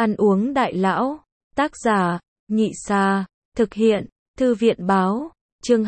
Ăn uống đại lão. Tác giả, Nhị Sa. Thực hiện, Thư viện báo. Chương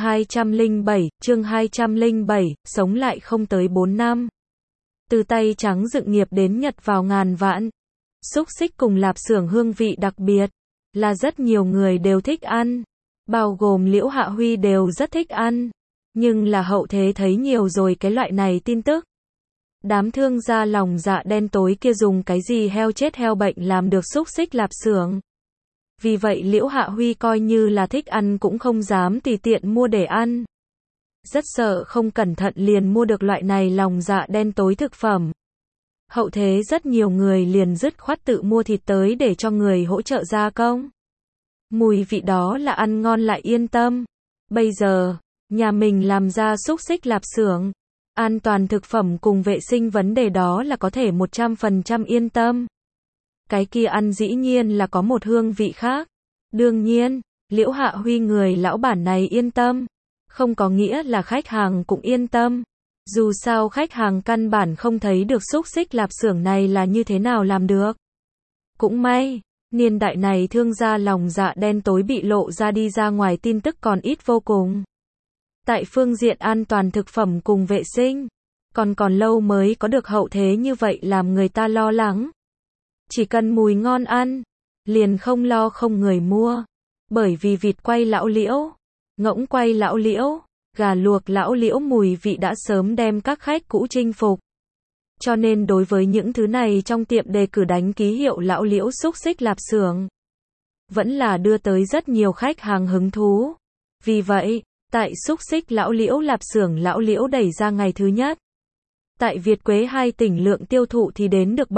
207, sống lại không tới 4 năm. Từ tay trắng dựng nghiệp đến nhật vào ngàn vạn. Xúc xích cùng lạp xưởng hương vị đặc biệt, là rất nhiều người đều thích ăn. Bao gồm Liễu Hạ Huy đều rất thích ăn. Nhưng là hậu thế thấy nhiều rồi cái loại này tin tức. Đám thương gia lòng dạ đen tối kia dùng cái gì heo chết heo bệnh làm được xúc xích lạp xưởng. Vì vậy Liễu Hạ Huy coi như là thích ăn cũng không dám tùy tiện mua để ăn. Rất sợ không cẩn thận liền mua được loại này lòng dạ đen tối thực phẩm. Hậu thế rất nhiều người liền dứt khoát tự mua thịt tới để cho người hỗ trợ gia công. Mùi vị đó là ăn ngon lại yên tâm. Bây giờ, nhà mình làm ra xúc xích lạp xưởng, an toàn thực phẩm cùng vệ sinh vấn đề đó là có thể 100% yên tâm. Cái kia ăn dĩ nhiên là có một hương vị khác. Đương nhiên, Liễu Hạ Huy người lão bản này yên tâm, không có nghĩa là khách hàng cũng yên tâm. Dù sao khách hàng căn bản không thấy được xúc xích lạp xưởng này là như thế nào làm được. Cũng may, niên đại này thương gia lòng dạ đen tối bị lộ ra đi ra ngoài tin tức còn ít vô cùng. Tại phương diện an toàn thực phẩm cùng vệ sinh, còn lâu mới có được hậu thế như vậy làm người ta lo lắng. Chỉ cần mùi ngon ăn, liền không lo không người mua. Bởi vì vịt quay lão Liễu, ngỗng quay lão Liễu, gà luộc lão Liễu mùi vị đã sớm đem các khách cũ chinh phục. Cho nên đối với những thứ này trong tiệm đề cử đánh ký hiệu lão Liễu xúc xích lạp xưởng, vẫn là đưa tới rất nhiều khách hàng hứng thú. Vì vậy, tại xúc xích lão Liễu lạp xưởng lão Liễu đẩy ra ngày thứ nhất. Tại Việt Quế 2 tỉnh lượng tiêu thụ thì đến được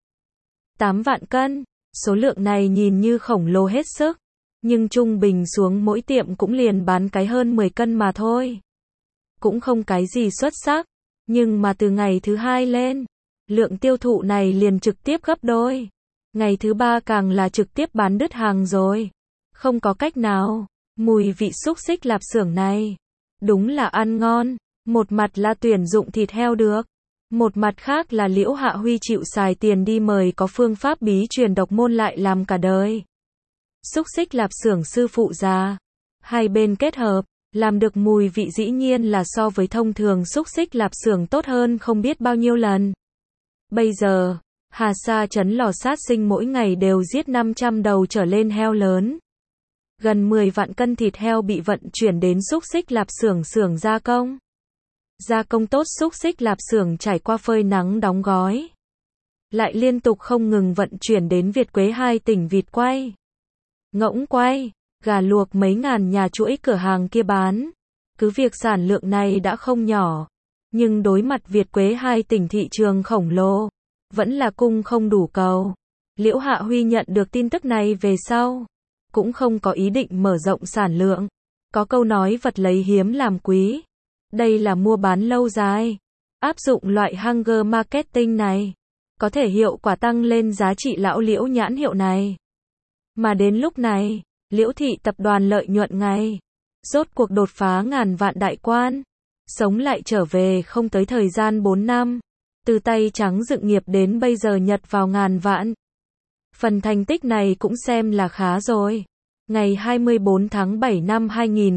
7-8 vạn cân. Số lượng này nhìn như khổng lồ hết sức, nhưng trung bình xuống mỗi tiệm cũng liền bán cái hơn 10 cân mà thôi. Cũng không cái gì xuất sắc, nhưng mà từ ngày thứ 2 lên, lượng tiêu thụ này liền trực tiếp gấp đôi. Ngày thứ 3 càng là trực tiếp bán đứt hàng rồi. Không có cách nào, mùi vị xúc xích lạp xưởng này, đúng là ăn ngon. Một mặt là tuyển dụng thịt heo được, một mặt khác là Liễu Hạ Huy chịu xài tiền đi mời có phương pháp bí truyền độc môn lại làm cả đời. Xúc xích lạp xưởng sư phụ già, hai bên kết hợp, làm được mùi vị dĩ nhiên là so với thông thường xúc xích lạp xưởng tốt hơn không biết bao nhiêu lần. Bây giờ, Hà Sa trấn lò sát sinh mỗi ngày đều giết 500 đầu trở lên heo lớn. Gần 10 vạn cân thịt heo bị vận chuyển đến xúc xích lạp xưởng gia công. Gia công tốt xúc xích lạp xưởng trải qua phơi nắng đóng gói. Lại liên tục không ngừng vận chuyển đến Việt Quế 2 tỉnh vịt quay, ngỗng quay, gà luộc mấy ngàn nhà chuỗi cửa hàng kia bán. Cứ việc sản lượng này đã không nhỏ, nhưng đối mặt Việt Quế 2 tỉnh thị trường khổng lồ, vẫn là cung không đủ cầu. Liễu Hạ Huy nhận được tin tức này về sau, cũng không có ý định mở rộng sản lượng. Có câu nói vật lấy hiếm làm quý. Đây là mua bán lâu dài. Áp dụng loại hunger marketing này, có thể hiệu quả tăng lên giá trị lão Liễu nhãn hiệu này. Mà đến lúc này, Liễu thị tập đoàn lợi nhuận ngày rốt cuộc đột phá ngàn vạn đại quan. Sống lại trở về không tới thời gian 4 năm. Từ tay trắng dựng nghiệp đến bây giờ nhật vào ngàn vạn. Phần thành tích này cũng xem là khá rồi. Ngày 24 tháng 7 năm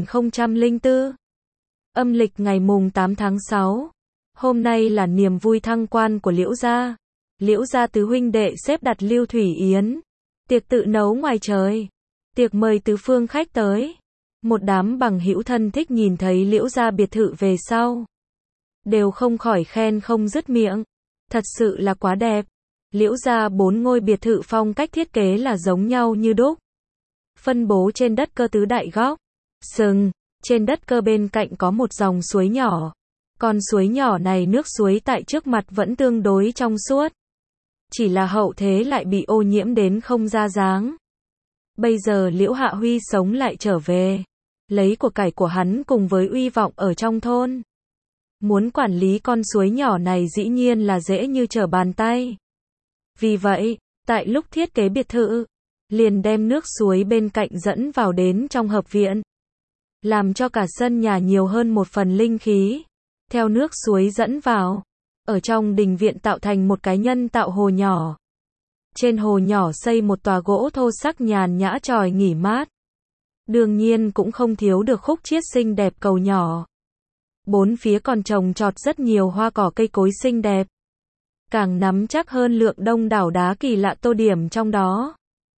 2004. Âm lịch ngày mùng 8 tháng 6. Hôm nay là niềm vui thăng quan của Liễu gia. Liễu gia tứ huynh đệ xếp đặt Lưu Thủy Yến. Tiệc tự nấu ngoài trời. Tiệc mời tứ phương khách tới. Một đám bằng hữu thân thích nhìn thấy Liễu gia biệt thự về sau, đều không khỏi khen không dứt miệng. Thật sự là quá đẹp. Liễu gia 4 ngôi biệt thự phong cách thiết kế là giống nhau như đúc. Phân bố trên đất cơ tứ đại góc. Sừng. Trên đất cơ bên cạnh có một dòng suối nhỏ. Con suối nhỏ này nước suối tại trước mặt vẫn tương đối trong suốt. Chỉ là hậu thế lại bị ô nhiễm đến không ra dáng. Bây giờ Liễu Hạ Huy sống lại trở về. Lấy của cải của hắn cùng với uy vọng ở trong thôn. Muốn quản lý con suối nhỏ này dĩ nhiên là dễ như trở bàn tay. Vì vậy, tại lúc thiết kế biệt thự, liền đem nước suối bên cạnh dẫn vào đến trong hợp viện. Làm cho cả sân nhà nhiều hơn một phần linh khí. Theo nước suối dẫn vào, ở trong đình viện tạo thành một cái nhân tạo hồ nhỏ. trên hồ nhỏ xây một tòa gỗ thô sắc nhàn nhã tròi nghỉ mát. Đương nhiên cũng không thiếu được khúc chiết xinh đẹp cầu nhỏ. Bốn phía còn trồng trọt rất nhiều hoa cỏ cây cối xinh đẹp. Càng nắm chắc hơn lượng đông đảo đá kỳ lạ tô điểm trong đó.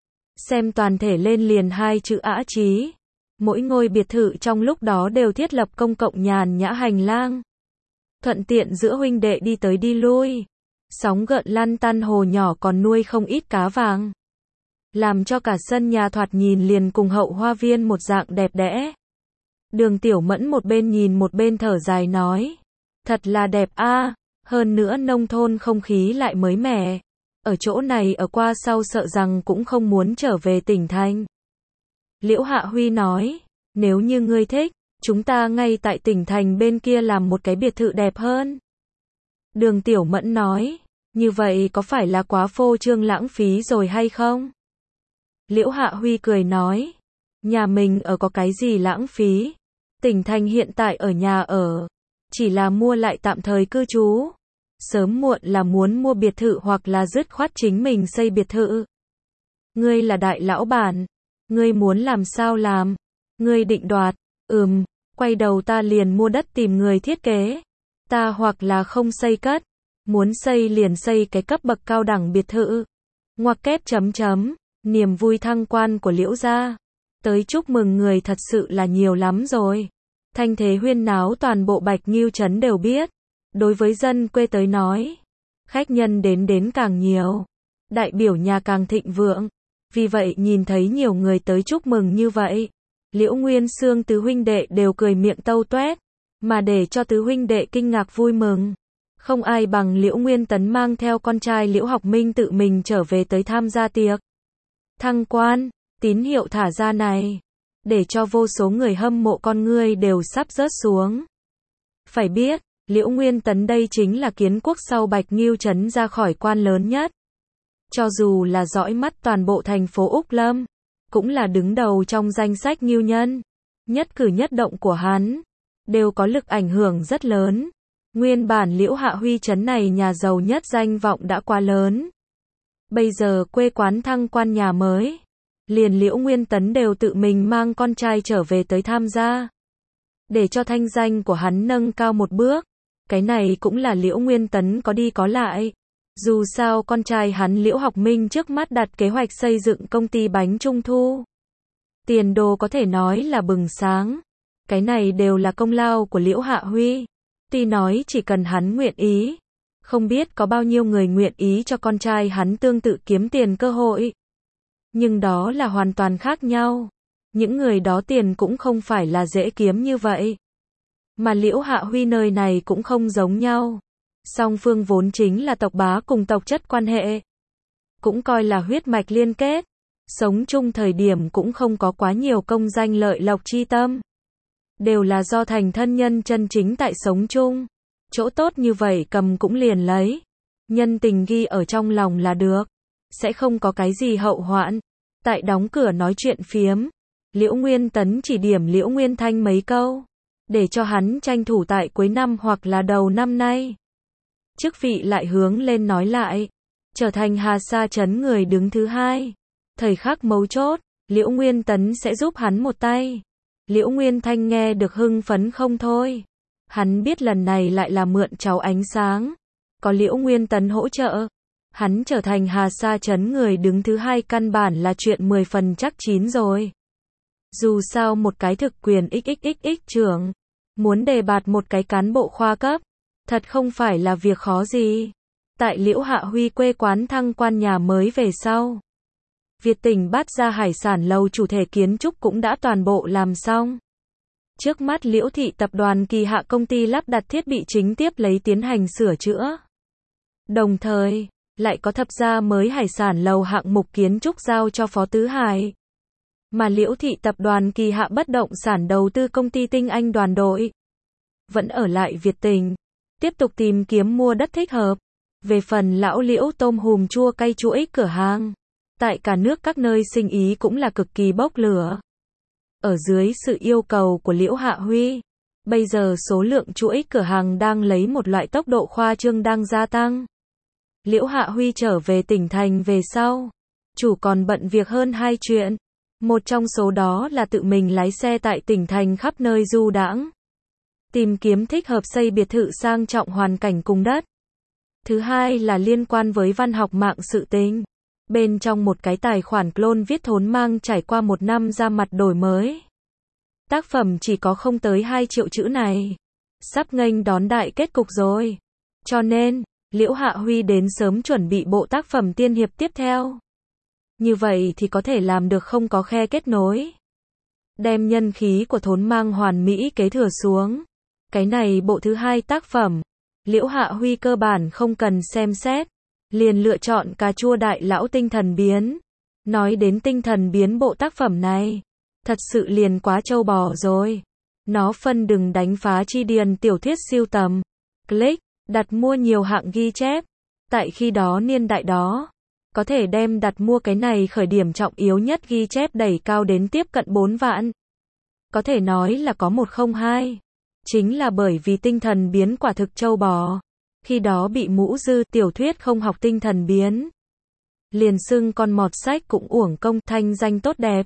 Xem toàn thể lên liền hai chữ ã trí. Mỗi ngôi biệt thự trong lúc đó đều thiết lập công cộng nhàn nhã hành lang. Thuận tiện giữa huynh đệ đi tới đi lui. Sóng gợn lăn tăn hồ nhỏ còn nuôi không ít cá vàng. Làm cho cả sân nhà thoạt nhìn liền cùng hậu hoa viên một dạng đẹp đẽ. Đường Tiểu Mẫn một bên nhìn một bên thở dài nói. Thật là đẹp a, hơn nữa nông thôn không khí lại mới mẻ. Ở chỗ này ở qua sau sợ rằng cũng không muốn trở về tỉnh thành. Liễu Hạ Huy nói, nếu như ngươi thích, chúng ta ngay tại tỉnh thành bên kia làm một cái biệt thự đẹp hơn. Đường Tiểu Mẫn nói, như vậy có phải là quá phô trương lãng phí rồi hay không? Liễu Hạ Huy cười nói, nhà mình ở có cái gì lãng phí? Tỉnh thành hiện tại ở nhà ở, chỉ là mua lại tạm thời cư trú. Sớm muộn là muốn mua biệt thự hoặc là dứt khoát chính mình xây biệt thự. Ngươi là đại lão bản, ngươi muốn làm sao làm? Ngươi định đoạt, quay đầu ta liền mua đất tìm người thiết kế. Ta hoặc là không xây cất, muốn xây liền xây cái cấp bậc cao đẳng biệt thự. Ngoặc kép chấm chấm, niềm vui thăng quan của Liễu gia. Tới chúc mừng người thật sự là nhiều lắm rồi. Thanh thế huyên náo toàn bộ Bạch Ngưu trấn đều biết. Đối với dân quê tới nói, khách nhân đến càng nhiều, đại biểu nhà càng thịnh vượng. Vì vậy nhìn thấy nhiều người tới chúc mừng như vậy, Liễu Nguyên Xương tứ huynh đệ đều cười miệng tâu toét, mà để cho tứ huynh đệ kinh ngạc vui mừng. Không ai bằng Liễu Nguyên Tấn mang theo con trai Liễu Học Minh tự mình trở về tới tham gia tiệc thăng quan, tín hiệu thả ra này, để cho vô số người hâm mộ con ngươi đều sắp rớt xuống. Phải biết, Liễu Nguyên Tấn đây chính là kiến quốc sau Bạch Ngưu trấn ra khỏi quan lớn nhất. Cho dù là dõi mắt toàn bộ thành phố Úc Lâm, cũng là đứng đầu trong danh sách ngưu nhân. Nhất cử nhất động của hắn, đều có lực ảnh hưởng rất lớn. Nguyên bản Liễu Hạ Huy trấn này nhà giàu nhất danh vọng đã quá lớn. Bây giờ quê quán thăng quan nhà mới, liền Liễu Nguyên Tấn đều tự mình mang con trai trở về tới tham gia. Để cho thanh danh của hắn nâng cao một bước. Cái này cũng là Liễu Nguyên Tấn có đi có lại. Dù sao con trai hắn Liễu Học Minh trước mắt đặt kế hoạch xây dựng công ty bánh trung thu. Tiền đồ có thể nói là bừng sáng. Cái này đều là công lao của Liễu Hạ Huy. Tuy nói chỉ cần hắn nguyện ý. Không biết có bao nhiêu người nguyện ý cho con trai hắn tương tự kiếm tiền cơ hội. Nhưng đó là hoàn toàn khác nhau. Những người đó tiền cũng không phải là dễ kiếm như vậy. Mà Liễu Hạ Huy nơi này cũng không giống nhau. Song phương vốn chính là tộc bá cùng tộc chất quan hệ. Cũng coi là huyết mạch liên kết. Sống chung thời điểm cũng không có quá nhiều công danh lợi lộc chi tâm. Đều là do thành thân nhân chân chính tại sống chung. Chỗ tốt như vậy cầm cũng liền lấy. Nhân tình ghi ở trong lòng là được. Sẽ không có cái gì hậu hoạn. Tại đóng cửa nói chuyện phiếm, Liễu Nguyên Tấn chỉ điểm Liễu Nguyên Thanh mấy câu. Để cho hắn tranh thủ tại cuối năm hoặc là đầu năm nay. Chức vị lại hướng lên nói lại. Trở thành Hà Sa trấn người đứng thứ hai. Thời khắc mấu chốt, Liễu Nguyên Tấn sẽ giúp hắn một tay. Liễu Nguyên Thanh nghe được hưng phấn không thôi. Hắn biết lần này lại là mượn cháu ánh sáng. Có Liễu Nguyên Tấn hỗ trợ. Hắn trở thành Hà Sa trấn người đứng thứ hai căn bản là chuyện 10 phần chắc chín rồi. Dù sao một cái thực quyền XXXX trưởng, muốn đề bạt một cái cán bộ khoa cấp, thật không phải là việc khó gì. Tại Liễu Hạ Huy quê quán thăng quan nhà mới về sau, Việt Tỉnh Bát Gia hải sản lầu chủ thể kiến trúc cũng đã toàn bộ làm xong. Trước mắt Liễu Thị tập đoàn Kỳ Hạ công ty lắp đặt thiết bị chính tiếp lấy tiến hành sửa chữa. Đồng thời, lại có thập gia mới hải sản lầu hạng mục kiến trúc giao cho Phó Tứ Hải. Mà Liễu Thị tập đoàn Kỳ Hạ bất động sản đầu tư công ty Tinh Anh đoàn đội vẫn ở lại Việt Tỉnh, tiếp tục tìm kiếm mua đất thích hợp. Về phần lão Liễu tôm hùm chua cay chuỗi cửa hàng, tại cả nước các nơi sinh ý cũng là cực kỳ bốc lửa. Ở dưới sự yêu cầu của Liễu Hạ Huy, bây giờ số lượng chuỗi cửa hàng đang lấy một loại tốc độ khoa trương đang gia tăng. Liễu Hạ Huy trở về tỉnh thành về sau, chủ còn bận việc hơn 2 chuyện. Một trong số đó là tự mình lái xe tại tỉnh thành khắp nơi du đãng, tìm kiếm thích hợp xây biệt thự sang trọng hoàn cảnh cùng đất. Thứ hai là liên quan với văn học mạng sự tình. Bên trong một cái tài khoản clone viết Thốn Mang trải qua 1 năm ra mặt đổi mới. Tác phẩm chỉ có không tới 2 triệu chữ này. Sắp nghênh đón đại kết cục rồi. Cho nên, Liễu Hạ Huy đến sớm chuẩn bị bộ tác phẩm tiên hiệp tiếp theo. Như vậy thì có thể làm được không có khe kết nối. Đem nhân khí của Thốn Mang hoàn mỹ kế thừa xuống. Cái này bộ thứ 2 tác phẩm, Liễu Hạ Huy cơ bản không cần xem xét, liền lựa chọn Cà Chua Đại Lão Tinh Thần Biến. Nói đến Tinh Thần Biến bộ tác phẩm này, thật sự liền quá trâu bò rồi. Nó phân đừng đánh phá chi điền tiểu thuyết siêu tầm, click, đặt mua nhiều hạng ghi chép. Tại khi đó niên đại đó, có thể đem đặt mua cái này khởi điểm trọng yếu nhất ghi chép đẩy cao đến tiếp cận 4 vạn. Có thể nói là có 102. Chính là bởi vì Tinh Thần Biến quả thực trâu bò. Khi đó bị mũ dư tiểu thuyết không học Tinh Thần Biến. Liền xưng con mọt sách cũng uổng công, thanh danh tốt đẹp.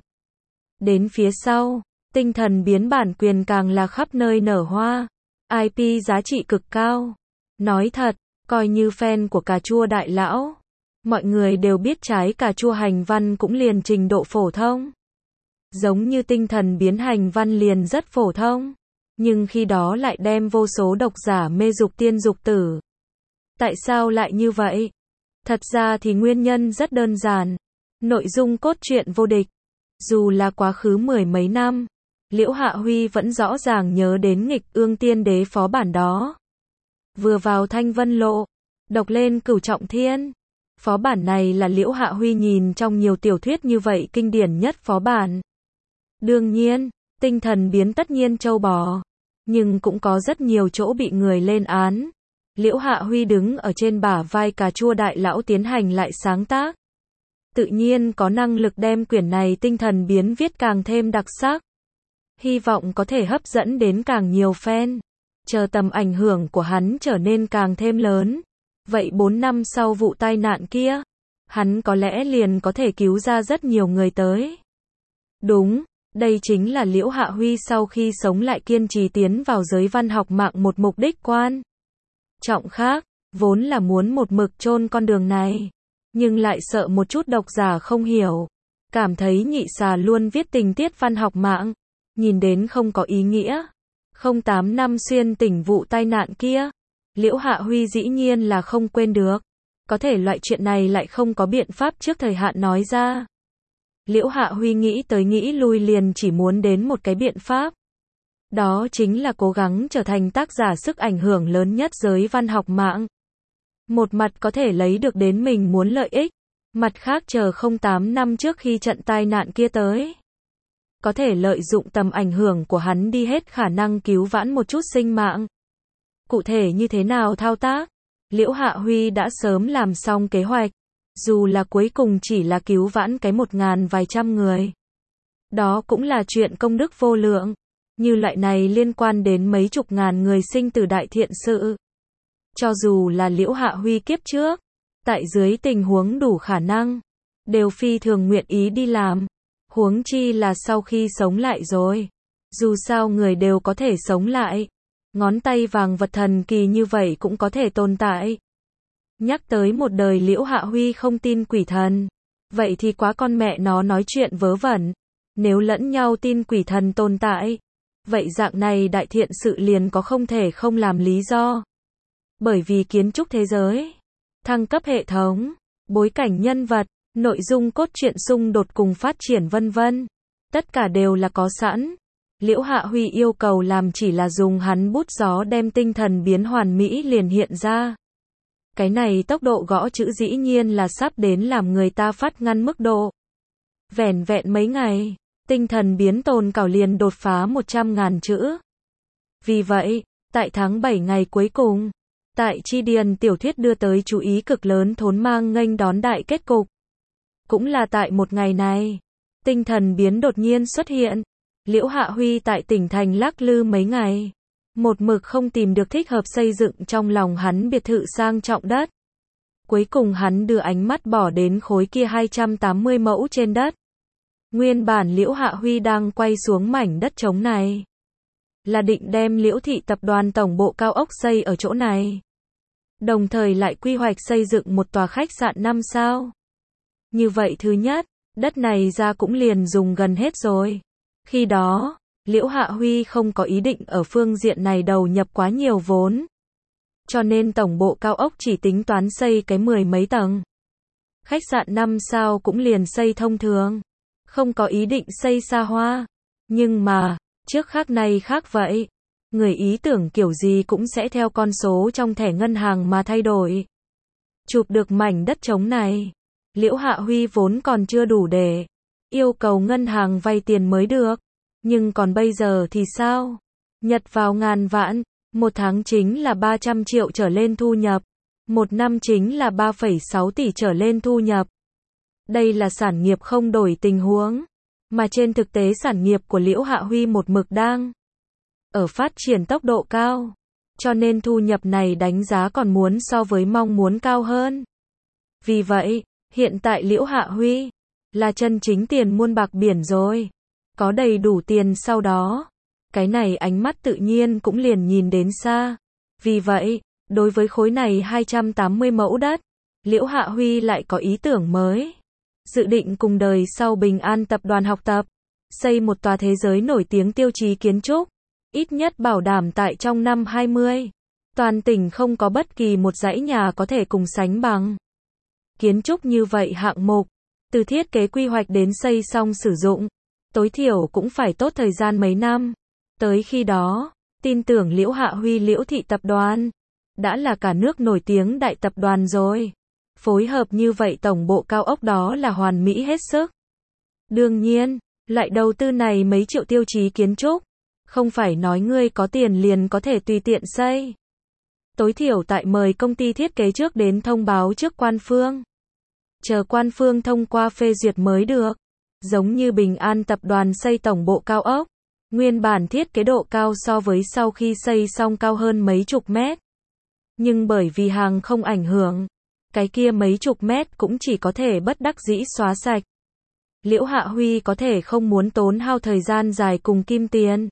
Đến phía sau, Tinh Thần Biến bản quyền càng là khắp nơi nở hoa. IP giá trị cực cao. Nói thật, coi như fan của Cà Chua Đại Lão, mọi người đều biết trái cà chua hành văn cũng liền trình độ phổ thông. Giống như Tinh Thần Biến hành văn liền rất phổ thông. Nhưng khi đó lại đem vô số độc giả mê dục tiên dục tử. Tại sao lại như vậy? Thật ra thì nguyên nhân rất đơn giản. Nội dung cốt truyện vô địch. Dù là quá khứ 10 mấy năm, Liễu Hạ Huy vẫn rõ ràng nhớ đến Nghịch Ương Tiên Đế phó bản đó. Vừa vào Thanh Vân Lộ, đọc lên Cửu Trọng Thiên. Phó bản này là Liễu Hạ Huy nhìn trong nhiều tiểu thuyết như vậy kinh điển nhất phó bản. Đương nhiên, Tinh Thần Biến tất nhiên trâu bò, nhưng cũng có rất nhiều chỗ bị người lên án. Liễu Hạ Huy đứng ở trên bả vai Cà Chua Đại Lão tiến hành lại sáng tác. Tự nhiên có năng lực đem quyển này Tinh Thần Biến viết càng thêm đặc sắc. Hy vọng có thể hấp dẫn đến càng nhiều fan. Chờ tầm ảnh hưởng của hắn trở nên càng thêm lớn. Vậy 4 năm sau vụ tai nạn kia, hắn có lẽ liền có thể cứu ra rất nhiều người tới. Đúng. Đây chính là Liễu Hạ Huy sau khi sống lại kiên trì tiến vào giới văn học mạng một mục đích quan trọng khác, vốn là muốn một mực chôn con đường này, nhưng lại sợ một chút độc giả không hiểu, cảm thấy nhị xà luôn viết tình tiết văn học mạng, nhìn đến không có ý nghĩa. 08 năm xuyên tỉnh vụ tai nạn kia, Liễu Hạ Huy dĩ nhiên là không quên được, có thể loại chuyện này lại không có biện pháp trước thời hạn nói ra. Liễu Hạ Huy nghĩ tới nghĩ lui liền chỉ muốn đến một cái biện pháp. Đó chính là cố gắng trở thành tác giả sức ảnh hưởng lớn nhất giới văn học mạng. Một mặt có thể lấy được đến mình muốn lợi ích, mặt khác chờ 08 năm trước khi trận tai nạn kia tới. Có thể lợi dụng tầm ảnh hưởng của hắn đi hết khả năng cứu vãn một chút sinh mạng. Cụ thể như thế nào thao tác? Liễu Hạ Huy đã sớm làm xong kế hoạch. Dù là cuối cùng chỉ là cứu vãn cái 1.000 vài trăm người. Đó cũng là chuyện công đức vô lượng. Như loại này liên quan đến mấy chục ngàn người sinh từ đại thiện sự. Cho dù là Liễu Hạ Huy kiếp trước, tại dưới tình huống đủ khả năng, đều phi thường nguyện ý đi làm. Huống chi là sau khi sống lại rồi. Dù sao người đều có thể sống lại. Ngón tay vàng vật thần kỳ như vậy cũng có thể tồn tại. Nhắc tới một đời Liễu Hạ Huy không tin quỷ thần. Vậy thì quá con mẹ nó nói chuyện vớ vẩn. Nếu lẫn nhau tin quỷ thần tồn tại, vậy dạng này đại thiện sự liền có không thể không làm lý do. Bởi vì kiến trúc thế giới, thăng cấp hệ thống, bối cảnh nhân vật, nội dung cốt truyện xung đột cùng phát triển vân vân. Tất cả đều là có sẵn. Liễu Hạ Huy yêu cầu làm chỉ là dùng hắn bút gió đem Tinh Thần Biến hoàn mỹ liền hiện ra. Cái này tốc độ gõ chữ dĩ nhiên là sắp đến làm người ta phát ngăn mức độ. Vẻn vẹn mấy ngày, Tinh Thần Biến tồn cảo liền đột phá 100.000 chữ. Vì vậy, tại tháng 7 ngày cuối cùng, tại chi điền tiểu thuyết đưa tới chú ý cực lớn Thốn Mang nghênh đón đại kết cục. Cũng là tại một ngày này, Tinh Thần Biến đột nhiên xuất hiện. Liễu Hạ Huy tại tỉnh thành lắc lư mấy ngày. Một mực không tìm được thích hợp xây dựng trong lòng hắn biệt thự sang trọng đất. Cuối cùng hắn đưa ánh mắt bỏ đến khối kia 280 mẫu trên đất. Nguyên bản Liễu Hạ Huy đang quay xuống mảnh đất trống này, là định đem Liễu thị tập đoàn tổng bộ cao ốc xây ở chỗ này. Đồng thời lại quy hoạch xây dựng một tòa khách sạn 5 sao. Như vậy thứ nhất, đất này ra cũng liền dùng gần hết rồi. Khi đó, Liễu Hạ Huy không có ý định ở phương diện này đầu nhập quá nhiều vốn. Cho nên tổng bộ cao ốc chỉ tính toán xây cái 10 mấy tầng. Khách sạn 5 sao cũng liền xây thông thường. Không có ý định xây xa hoa. Nhưng mà, trước khác nay khác vậy. Người ý tưởng kiểu gì cũng sẽ theo con số trong thẻ ngân hàng mà thay đổi. Chụp được mảnh đất trống này, Liễu Hạ Huy vốn còn chưa đủ để yêu cầu ngân hàng vay tiền mới được. Nhưng còn bây giờ thì sao? Nhật vào ngàn vạn, một tháng chính là 300 triệu trở lên thu nhập. Một năm chính là 3,6 tỷ trở lên thu nhập. Đây là sản nghiệp không đổi tình huống. Mà trên thực tế sản nghiệp của Liễu Hạ Huy một mực đang ở phát triển tốc độ cao. Cho nên thu nhập này đánh giá còn muốn so với mong muốn cao hơn. Vì vậy, hiện tại Liễu Hạ Huy là chân chính tiền muôn bạc biển rồi. Có đầy đủ tiền sau đó, cái này ánh mắt tự nhiên cũng liền nhìn đến xa. Vì vậy, đối với khối này 280 mẫu đất, Liễu Hạ Huy lại có ý tưởng mới. Dự định cùng đời sau Bình An tập đoàn học tập, xây một tòa thế giới nổi tiếng tiêu chí kiến trúc, ít nhất bảo đảm tại trong năm 20. Toàn tỉnh không có bất kỳ một dãy nhà có thể cùng sánh bằng. Kiến trúc như vậy hạng mục, từ thiết kế quy hoạch đến xây xong sử dụng, tối thiểu cũng phải tốt thời gian mấy năm. Tới khi đó, tin tưởng Liễu Hạ Huy Liễu thị tập đoàn đã là cả nước nổi tiếng đại tập đoàn rồi. Phối hợp như vậy tổng bộ cao ốc đó là hoàn mỹ hết sức. Đương nhiên, lại đầu tư này mấy triệu tiêu chí kiến trúc, không phải nói ngươi có tiền liền có thể tùy tiện xây. Tối thiểu tại mời công ty thiết kế trước đến thông báo trước quan phương. Chờ quan phương thông qua phê duyệt mới được. Giống như Bình An tập đoàn xây tổng bộ cao ốc, nguyên bản thiết kế độ cao so với sau khi xây xong cao hơn mấy chục mét. Nhưng bởi vì hàng không ảnh hưởng, cái kia mấy chục mét cũng chỉ có thể bất đắc dĩ xóa sạch. Liễu Hạ Huy có thể không muốn tốn hao thời gian dài cùng kim tiền.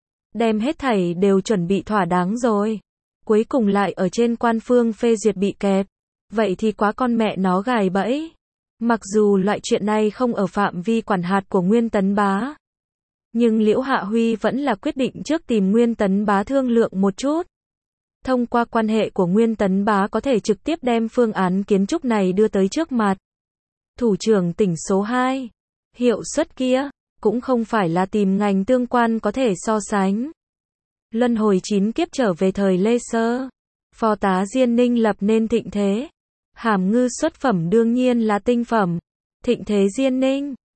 Đem hết thảy đều chuẩn bị thỏa đáng rồi. Cuối cùng lại ở trên quan phương phê duyệt bị kẹp. Vậy thì quá con mẹ nó gài bẫy. Mặc dù loại chuyện này không ở phạm vi quản hạt của Nguyên Tấn Bá. Nhưng Liễu Hạ Huy vẫn là quyết định trước tìm Nguyên Tấn Bá thương lượng một chút. Thông qua quan hệ của Nguyên Tấn Bá có thể trực tiếp đem phương án kiến trúc này đưa tới trước mặt thủ trưởng tỉnh số 2. Hiệu suất kia, cũng không phải là tìm ngành tương quan có thể so sánh. Luân hồi 9 kiếp trở về thời Lê Sơ, Phó tá Diên Ninh lập nên thịnh thế. Hàm ngư xuất phẩm đương nhiên là tinh phẩm. Thịnh thế Diên Ninh,